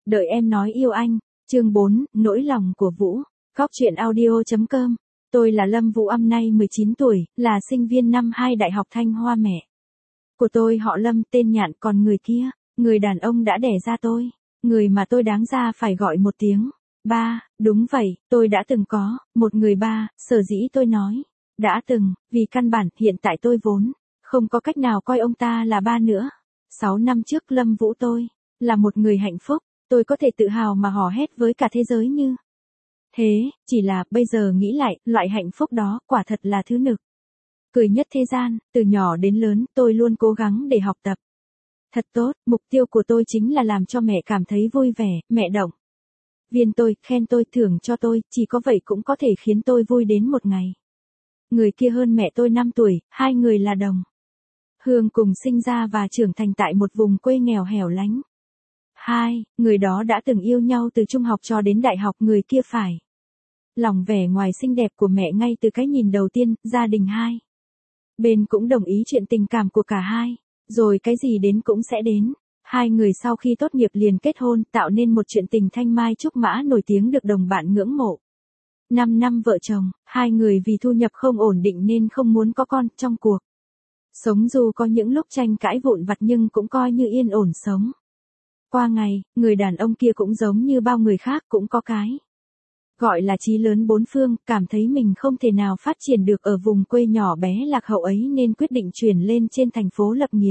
Đợi em nói yêu anh. Chương 4, nỗi lòng của Vũ. Góc truyện audio.com. Tôi là Lâm Vũ, năm nay 19 tuổi, là sinh viên năm 2 Đại học Thanh Hoa. Mẹ của tôi họ Lâm, tên Nhạn, còn người kia, người đàn ông đã đẻ ra tôi, người mà tôi đáng ra phải gọi một tiếng ba. Đúng vậy, tôi đã từng có một người ba, sở dĩ tôi nói đã từng, vì căn bản hiện tại tôi vốn không có cách nào coi ông ta là ba nữa. 6 năm trước Lâm Vũ tôi là một người hạnh phúc, tôi có thể tự hào mà hò hét với cả thế giới như thế, chỉ là bây giờ nghĩ lại, loại hạnh phúc đó quả thật là thứ nực cười nhất thế gian. Từ nhỏ đến lớn tôi luôn cố gắng để học tập thật tốt, mục tiêu của tôi chính là làm cho mẹ cảm thấy vui vẻ. Mẹ động viên tôi, khen tôi, thưởng cho tôi, chỉ có vậy cũng có thể khiến tôi vui đến một ngày. Người kia hơn mẹ tôi 5 tuổi, hai người là đồng hương, cùng sinh ra và trưởng thành tại một vùng quê nghèo hẻo lánh. Người đó đã từng yêu nhau từ trung học cho đến đại học. Người kia phải lòng vẻ ngoài xinh đẹp của mẹ ngay từ cái nhìn đầu tiên. Gia đình hai bên cũng đồng ý chuyện tình cảm của cả hai, rồi cái gì đến cũng sẽ đến. Hai người sau khi tốt nghiệp liền kết hôn, tạo nên một chuyện tình thanh mai trúc mã nổi tiếng được đồng bạn ngưỡng mộ. 5 năm vợ chồng, hai người vì thu nhập không ổn định nên không muốn có con. Trong cuộc sống dù có những lúc tranh cãi vụn vặt nhưng cũng coi như yên ổn sống qua ngày. Người đàn ông kia cũng giống như bao người khác, cũng có cái gọi là chí lớn bốn phương, cảm thấy mình không thể nào phát triển được ở vùng quê nhỏ bé lạc hậu ấy nên quyết định chuyển lên trên thành phố lập nghiệp.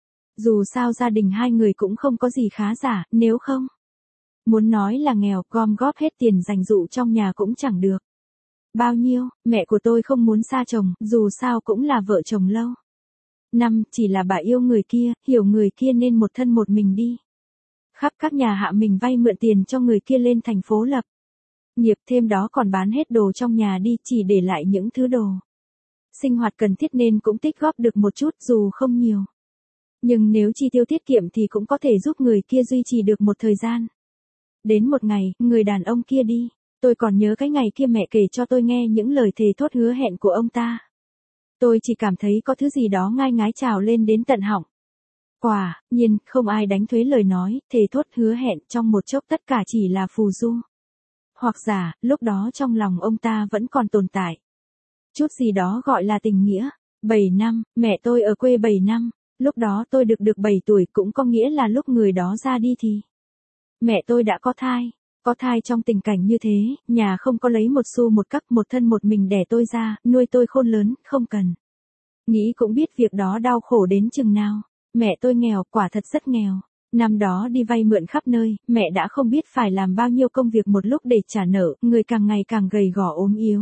Dù sao gia đình hai người cũng không có gì khá giả, nếu không muốn nói là nghèo, gom góp hết tiền dành dụ trong nhà cũng chẳng được bao nhiêu. Mẹ của tôi không muốn xa chồng, dù sao cũng là vợ chồng lâu năm, chỉ là bà yêu người kia, hiểu người kia nên một thân một mình đi khắp các nhà hạ mình vay mượn tiền cho người kia lên thành phố lập nghiệp, thêm đó còn bán hết đồ trong nhà đi, chỉ để lại những thứ đồ sinh hoạt cần thiết nên cũng tích góp được một chút, dù không nhiều. Nhưng nếu chi tiêu tiết kiệm thì cũng có thể giúp người kia duy trì được một thời gian. Đến một ngày, người đàn ông kia đi. Tôi còn nhớ cái ngày kia mẹ kể cho tôi nghe những lời thề thốt hứa hẹn của ông ta. Tôi chỉ cảm thấy có thứ gì đó ngai ngái trào lên đến tận họng. Quả nhiên, không ai đánh thuế lời nói, thề thốt hứa hẹn, trong một chốc tất cả chỉ là phù du. Hoặc giả, lúc đó trong lòng ông ta vẫn còn tồn tại chút gì đó gọi là tình nghĩa. 7 năm, mẹ tôi ở quê 7 năm. Lúc đó tôi được 7 tuổi, cũng có nghĩa là lúc người đó ra đi thì mẹ tôi đã có thai. Có thai trong tình cảnh như thế, nhà không có lấy một xu một cắc, một thân một mình đẻ tôi ra, nuôi tôi khôn lớn, không cần nghĩ cũng biết việc đó đau khổ đến chừng nào. Mẹ tôi nghèo, quả thật rất nghèo. Năm đó đi vay mượn khắp nơi, mẹ đã không biết phải làm bao nhiêu công việc một lúc để trả nợ, người càng ngày càng gầy gò ốm yếu.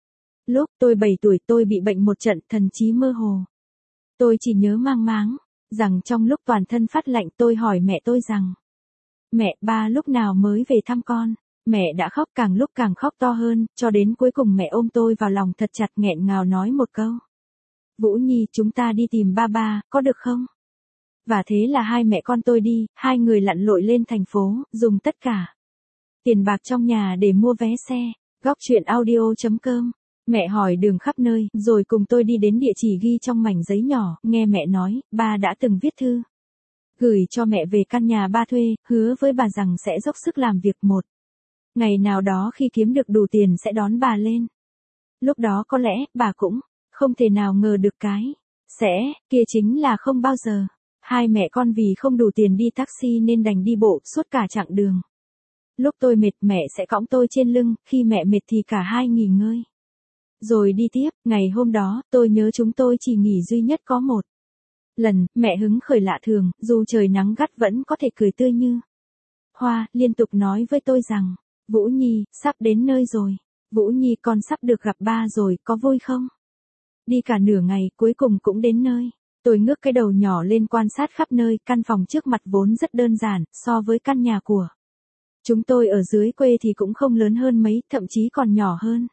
Lúc tôi 7 tuổi tôi bị bệnh một trận, thần trí mơ hồ. Tôi chỉ nhớ mang máng rằng trong lúc toàn thân phát lạnh tôi hỏi mẹ tôi rằng: Mẹ, ba lúc nào mới về thăm con? Mẹ đã khóc, càng lúc càng khóc to hơn, cho đến cuối cùng mẹ ôm tôi vào lòng thật chặt, nghẹn ngào nói một câu: Vũ Nhi, chúng ta đi tìm ba ba, có được không? Và thế là hai mẹ con tôi đi, hai người lặn lội lên thành phố, dùng tất cả tiền bạc trong nhà để mua vé xe. Góc truyện audio.com. Mẹ hỏi đường khắp nơi, rồi cùng tôi đi đến địa chỉ ghi trong mảnh giấy nhỏ. Nghe mẹ nói, ba đã từng viết thư gửi cho mẹ về căn nhà ba thuê, hứa với bà rằng sẽ dốc sức làm việc, một ngày nào đó khi kiếm được đủ tiền sẽ đón bà lên. Lúc đó có lẽ bà cũng không thể nào ngờ được cái kia chính là không bao giờ. Hai mẹ con vì không đủ tiền đi taxi nên đành đi bộ suốt cả chặng đường. Lúc tôi mệt mẹ sẽ cõng tôi trên lưng, khi mẹ mệt thì cả hai nghỉ ngơi rồi đi tiếp. Ngày hôm đó, tôi nhớ chúng tôi chỉ nghỉ duy nhất có một lần. Mẹ hứng khởi lạ thường, dù trời nắng gắt vẫn có thể cười tươi như hoa, liên tục nói với tôi rằng: Vũ Nhi, sắp đến nơi rồi. Vũ Nhi, con sắp được gặp ba rồi, có vui không? Đi cả nửa ngày, cuối cùng cũng đến nơi. Tôi ngước cái đầu nhỏ lên quan sát khắp nơi. Căn phòng trước mặt vốn rất đơn giản, so với căn nhà của chúng tôi ở dưới quê thì cũng không lớn hơn mấy, thậm chí còn nhỏ hơn.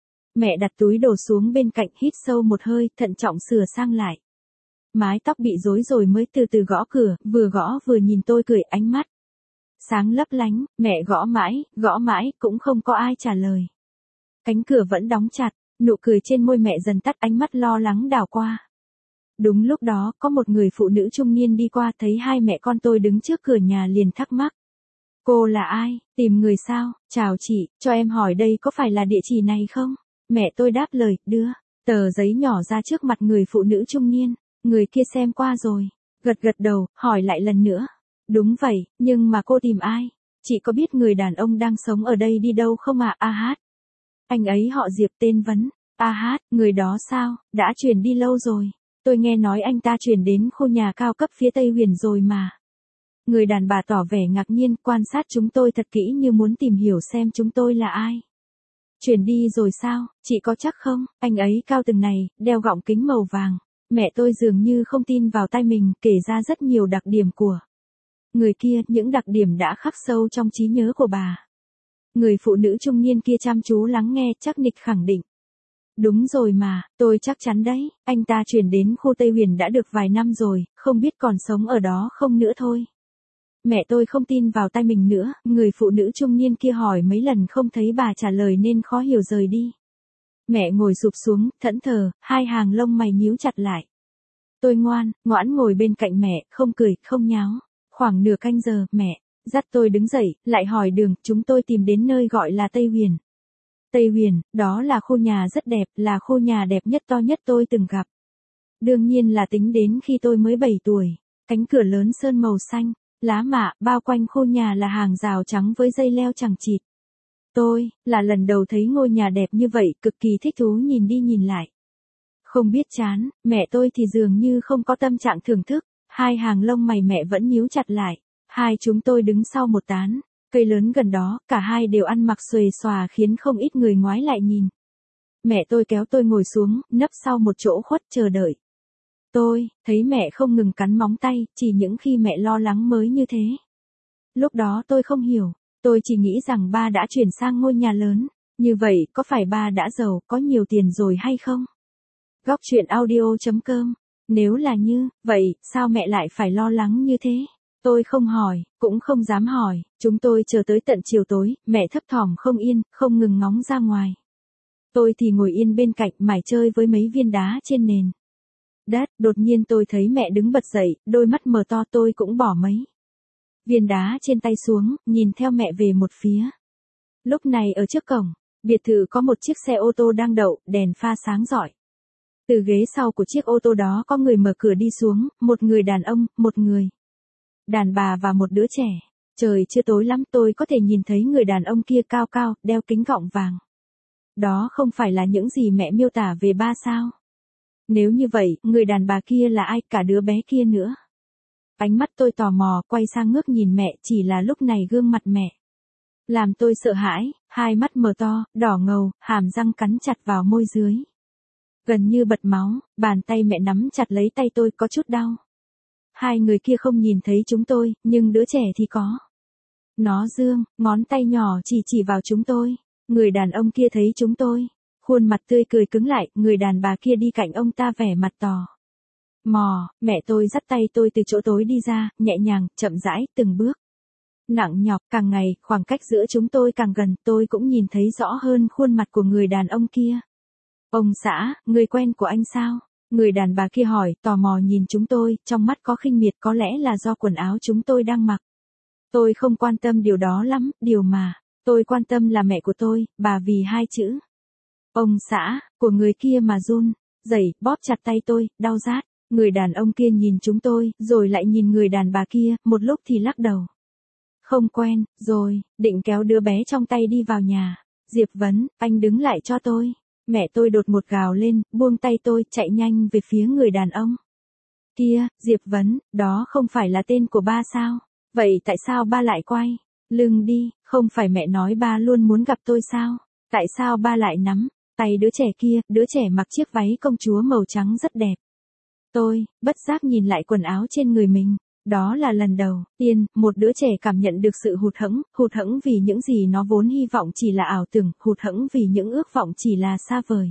Mẹ đặt túi đồ xuống bên cạnh, hít sâu một hơi, thận trọng sửa sang lại mái tóc bị rối rồi mới từ từ gõ cửa, vừa gõ vừa nhìn tôi cười, ánh mắt sáng lấp lánh. Mẹ gõ mãi, cũng không có ai trả lời. Cánh cửa vẫn đóng chặt, nụ cười trên môi mẹ dần tắt, ánh mắt lo lắng đảo qua. Đúng lúc đó, có một người phụ nữ trung niên đi qua, thấy hai mẹ con tôi đứng trước cửa nhà liền thắc mắc: Cô là ai, tìm người sao, chào chị, cho em hỏi đây có phải là địa chỉ này không? Mẹ tôi đáp lời, đưa tờ giấy nhỏ ra trước mặt người phụ nữ trung niên, người kia xem qua rồi, gật gật đầu, hỏi lại lần nữa. Đúng vậy, nhưng mà cô tìm ai? Chị có biết người đàn ông đang sống ở đây đi đâu không ạ? A hát. Anh ấy họ Diệp tên Vấn. A hát, người đó sao, đã chuyển đi lâu rồi. Tôi nghe nói anh ta chuyển đến khu nhà cao cấp phía Tây Huyền rồi mà. Người đàn bà tỏ vẻ ngạc nhiên, quan sát chúng tôi thật kỹ như muốn tìm hiểu xem chúng tôi là ai. Chuyển đi rồi sao, chị có chắc không? Anh ấy cao từng này, đeo gọng kính màu vàng. Mẹ tôi dường như không tin vào tai mình, kể ra rất nhiều đặc điểm của người kia, những đặc điểm đã khắc sâu trong trí nhớ của bà. Người phụ nữ trung niên kia chăm chú lắng nghe, chắc nịch khẳng định. Đúng rồi mà, tôi chắc chắn đấy, anh ta chuyển đến khu Tây Huyền đã được vài năm rồi, không biết còn sống ở đó không nữa thôi. Mẹ tôi không tin vào tai mình nữa, người phụ nữ trung niên kia hỏi mấy lần không thấy bà trả lời nên khó hiểu rời đi. Mẹ ngồi sụp xuống, thẫn thờ, hai hàng lông mày nhíu chặt lại. Tôi ngoãn ngồi bên cạnh mẹ, không cười, không nháo. Khoảng nửa canh giờ, mẹ dắt tôi đứng dậy, lại hỏi đường, chúng tôi tìm đến nơi gọi là Tây Huyền. Tây Huyền, đó là khu nhà rất đẹp, là khu nhà đẹp nhất to nhất tôi từng gặp. Đương nhiên là tính đến khi tôi mới 7 tuổi. Cánh cửa lớn sơn màu xanh, lá mạ, bao quanh khu nhà là hàng rào trắng với dây leo chằng chịt. Tôi, là lần đầu thấy ngôi nhà đẹp như vậy, cực kỳ thích thú nhìn đi nhìn lại. Không biết chán, mẹ tôi thì dường như không có tâm trạng thưởng thức, hai hàng lông mày mẹ vẫn nhíu chặt lại. Hai chúng tôi đứng sau một tán cây lớn gần đó, cả hai đều ăn mặc xuề xòa khiến không ít người ngoái lại nhìn. Mẹ tôi kéo tôi ngồi xuống, nấp sau một chỗ khuất chờ đợi. Tôi thấy mẹ không ngừng cắn móng tay, chỉ những khi mẹ lo lắng mới như thế. Lúc đó tôi không hiểu, tôi chỉ nghĩ rằng ba đã chuyển sang ngôi nhà lớn, như vậy có phải ba đã giàu, có nhiều tiền rồi hay không? Góc truyện audio.com. Nếu là như vậy, sao mẹ lại phải lo lắng như thế? Tôi không hỏi, cũng không dám hỏi, chúng tôi chờ tới tận chiều tối, mẹ thấp thỏm không yên, không ngừng ngóng ra ngoài. Tôi thì ngồi yên bên cạnh mải chơi với mấy viên đá trên nền đất, đột nhiên tôi thấy mẹ đứng bật dậy, đôi mắt mở to, tôi cũng bỏ mấy viên đá trên tay xuống, nhìn theo mẹ về một phía. Lúc này ở trước cổng biệt thự có một chiếc xe ô tô đang đậu, đèn pha sáng rọi. Từ ghế sau của chiếc ô tô đó có người mở cửa đi xuống, một người đàn ông, một người đàn bà và một đứa trẻ. Trời chưa tối lắm, tôi có thể nhìn thấy người đàn ông kia cao cao, đeo kính gọng vàng. Đó không phải là những gì mẹ miêu tả về ba sao? Nếu như vậy, người đàn bà kia là ai, cả đứa bé kia nữa? Ánh mắt tôi tò mò, quay sang ngước nhìn mẹ, chỉ là lúc này gương mặt mẹ làm tôi sợ hãi, hai mắt mở to, đỏ ngầu, hàm răng cắn chặt vào môi dưới. Gần như bật máu, bàn tay mẹ nắm chặt lấy tay tôi, có chút đau. Hai người kia không nhìn thấy chúng tôi, nhưng đứa trẻ thì có. Nó giương ngón tay nhỏ chỉ vào chúng tôi. Người đàn ông kia thấy chúng tôi, khuôn mặt tươi cười cứng lại, người đàn bà kia đi cạnh ông ta vẻ mặt tò mò. Mẹ tôi dắt tay tôi từ chỗ tối đi ra, nhẹ nhàng, chậm rãi, từng bước nặng nhọc. Càng ngày, khoảng cách giữa chúng tôi càng gần, tôi cũng nhìn thấy rõ hơn khuôn mặt của người đàn ông kia. Ông xã, người quen của anh sao? Người đàn bà kia hỏi, tò mò nhìn chúng tôi, trong mắt có khinh miệt, có lẽ là do quần áo chúng tôi đang mặc. Tôi không quan tâm điều đó lắm, điều mà tôi quan tâm là mẹ của tôi, bà vì hai chữ ông xã của người kia mà run rẩy, bóp chặt tay tôi, đau rát. Người đàn ông kia nhìn chúng tôi, rồi lại nhìn người đàn bà kia, một lúc thì lắc đầu. Không quen, rồi định kéo đứa bé trong tay đi vào nhà. Diệp Vấn, anh đứng lại cho tôi. Mẹ tôi đột ngột gào lên, buông tay tôi, chạy nhanh về phía người đàn ông kia. Diệp Vấn, đó không phải là tên của ba sao? Vậy tại sao ba lại quay lưng đi? Không phải mẹ nói ba luôn muốn gặp tôi sao? Tại sao ba lại nắm tay đứa trẻ kia? Đứa trẻ mặc chiếc váy công chúa màu trắng rất đẹp. Tôi bất giác nhìn lại quần áo trên người mình. Đó là lần đầu tiên một đứa trẻ cảm nhận được sự hụt hẫng vì những gì nó vốn hy vọng chỉ là ảo tưởng, hụt hẫng vì những ước vọng chỉ là xa vời.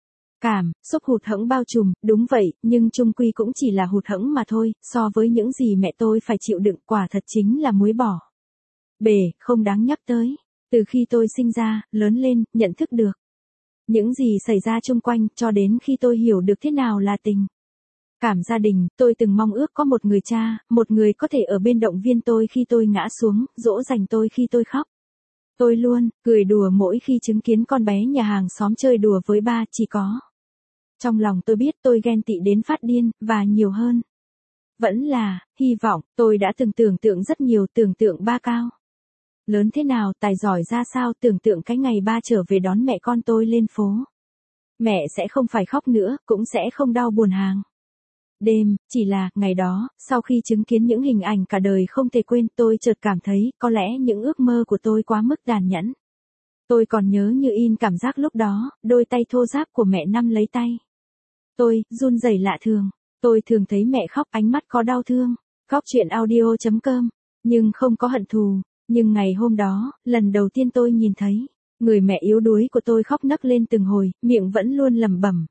Cảm xúc hụt hẫng bao trùm, đúng vậy, nhưng chung quy cũng chỉ là hụt hẫng mà thôi, so với những gì mẹ tôi phải chịu đựng, quả thật chính là muối bỏ bể, không đáng nhắc tới. Từ khi tôi sinh ra, lớn lên, nhận thức được những gì xảy ra chung quanh, cho đến khi tôi hiểu được thế nào là tình Cảm gia đình, tôi từng mong ước có một người cha, một người có thể ở bên động viên tôi khi tôi ngã xuống, dỗ dành tôi khi tôi khóc. Tôi luôn cười đùa mỗi khi chứng kiến con bé nhà hàng xóm chơi đùa với ba, chỉ có. Trong lòng tôi biết tôi ghen tị đến phát điên, và nhiều hơn. Vẫn là, hy vọng, tôi đã từng tưởng tượng rất nhiều, tưởng tượng ba cao lớn thế nào, tài giỏi ra sao, tưởng tượng cái ngày ba trở về đón mẹ con tôi lên phố. Mẹ sẽ không phải khóc nữa, cũng sẽ không đau buồn hàng đêm, chỉ là, ngày đó, sau khi chứng kiến những hình ảnh cả đời không thể quên, tôi chợt cảm thấy, có lẽ những ước mơ của tôi quá mức tàn nhẫn. Tôi còn nhớ như in cảm giác lúc đó, đôi tay thô ráp của mẹ nắm lấy tay tôi, run rẩy lạ thường. Tôi thường thấy mẹ khóc, ánh mắt có đau thương. Khóc chuyện audio.com, nhưng không có hận thù. Nhưng ngày hôm đó, lần đầu tiên tôi nhìn thấy, người mẹ yếu đuối của tôi khóc nấc lên từng hồi, miệng vẫn luôn lẩm bẩm.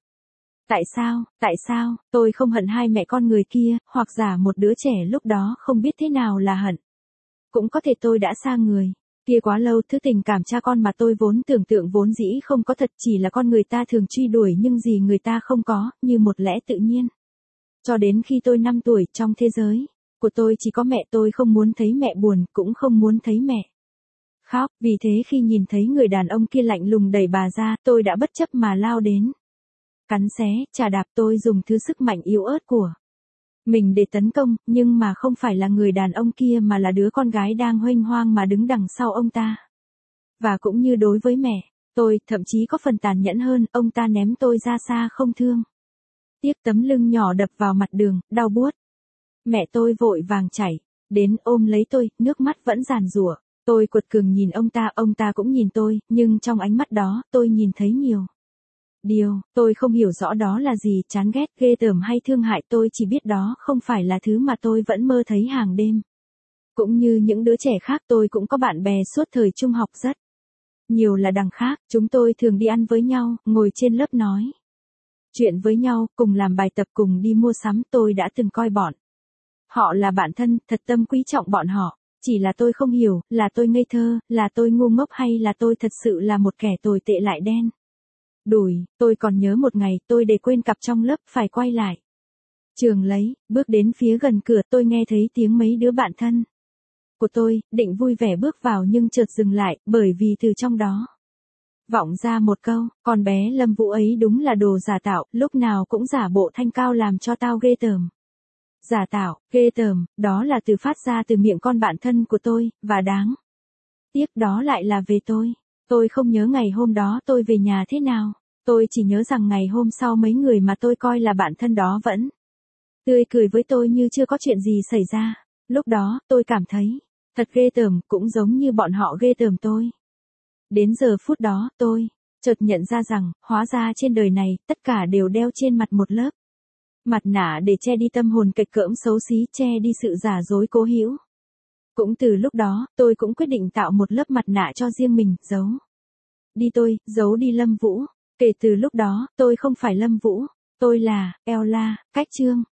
Tại sao, tôi không hận hai mẹ con người kia, hoặc giả một đứa trẻ lúc đó không biết thế nào là hận. Cũng có thể tôi đã xa người kia quá lâu, thứ tình cảm cha con mà tôi vốn tưởng tượng vốn dĩ không có thật, chỉ là con người ta thường truy đuổi nhưng gì người ta không có, như một lẽ tự nhiên. Cho đến khi tôi 5 tuổi, trong thế giới của tôi chỉ có mẹ, tôi không muốn thấy mẹ buồn, cũng không muốn thấy mẹ khóc, vì thế khi nhìn thấy người đàn ông kia lạnh lùng đẩy bà ra, tôi đã bất chấp mà lao đến. Cắn xé, chà đạp, tôi dùng thứ sức mạnh yếu ớt của mình để tấn công, nhưng mà không phải là người đàn ông kia mà là đứa con gái đang huênh hoang mà đứng đằng sau ông ta. Và cũng như đối với mẹ, tôi thậm chí có phần tàn nhẫn hơn, ông ta ném tôi ra xa không thương tiếc, tấm lưng nhỏ đập vào mặt đường, đau buốt. Mẹ tôi vội vàng chạy đến ôm lấy tôi, nước mắt vẫn giàn giụa. Tôi quật cường nhìn ông ta cũng nhìn tôi, nhưng trong ánh mắt đó, tôi nhìn thấy nhiều điều, tôi không hiểu rõ đó là gì, chán ghét, ghê tởm hay thương hại, tôi chỉ biết đó không phải là thứ mà tôi vẫn mơ thấy hàng đêm. Cũng như những đứa trẻ khác, tôi cũng có bạn bè suốt thời trung học rất nhiều là đằng khác, chúng tôi thường đi ăn với nhau, ngồi trên lớp nói chuyện với nhau, cùng làm bài tập, cùng đi mua sắm, tôi đã từng coi bọn họ là bạn thân, thật tâm quý trọng bọn họ. Chỉ là tôi không hiểu, là tôi ngây thơ, là tôi ngu ngốc hay là tôi thật sự là một kẻ tồi tệ lại đen đủi. Tôi còn nhớ một ngày, tôi để quên cặp trong lớp, phải quay lại trường lấy, bước đến phía gần cửa, tôi nghe thấy tiếng mấy đứa bạn thân của tôi, định vui vẻ bước vào nhưng chợt dừng lại, bởi vì từ trong đó vọng ra một câu, con bé Lâm Vũ ấy đúng là đồ giả tạo, lúc nào cũng giả bộ thanh cao làm cho tao ghê tởm. Giả tạo, ghê tởm, đó là từ phát ra từ miệng con bạn thân của tôi, và đáng tiếc đó lại là về tôi. Tôi không nhớ ngày hôm đó tôi về nhà thế nào, tôi chỉ nhớ rằng ngày hôm sau mấy người mà tôi coi là bạn thân đó vẫn tươi cười với tôi như chưa có chuyện gì xảy ra. Lúc đó, tôi cảm thấy thật ghê tởm, cũng giống như bọn họ ghê tởm tôi. Đến giờ phút đó, tôi chợt nhận ra rằng, hóa ra trên đời này, tất cả đều đeo trên mặt một lớp mặt nạ để che đi tâm hồn kịch cỡm xấu xí, che đi sự giả dối cố hữu. Cũng từ lúc đó, tôi cũng quyết định tạo một lớp mặt nạ cho riêng mình, giấu đi Lâm Vũ. Kể từ lúc đó, tôi không phải Lâm Vũ, tôi là Ella, cách chương.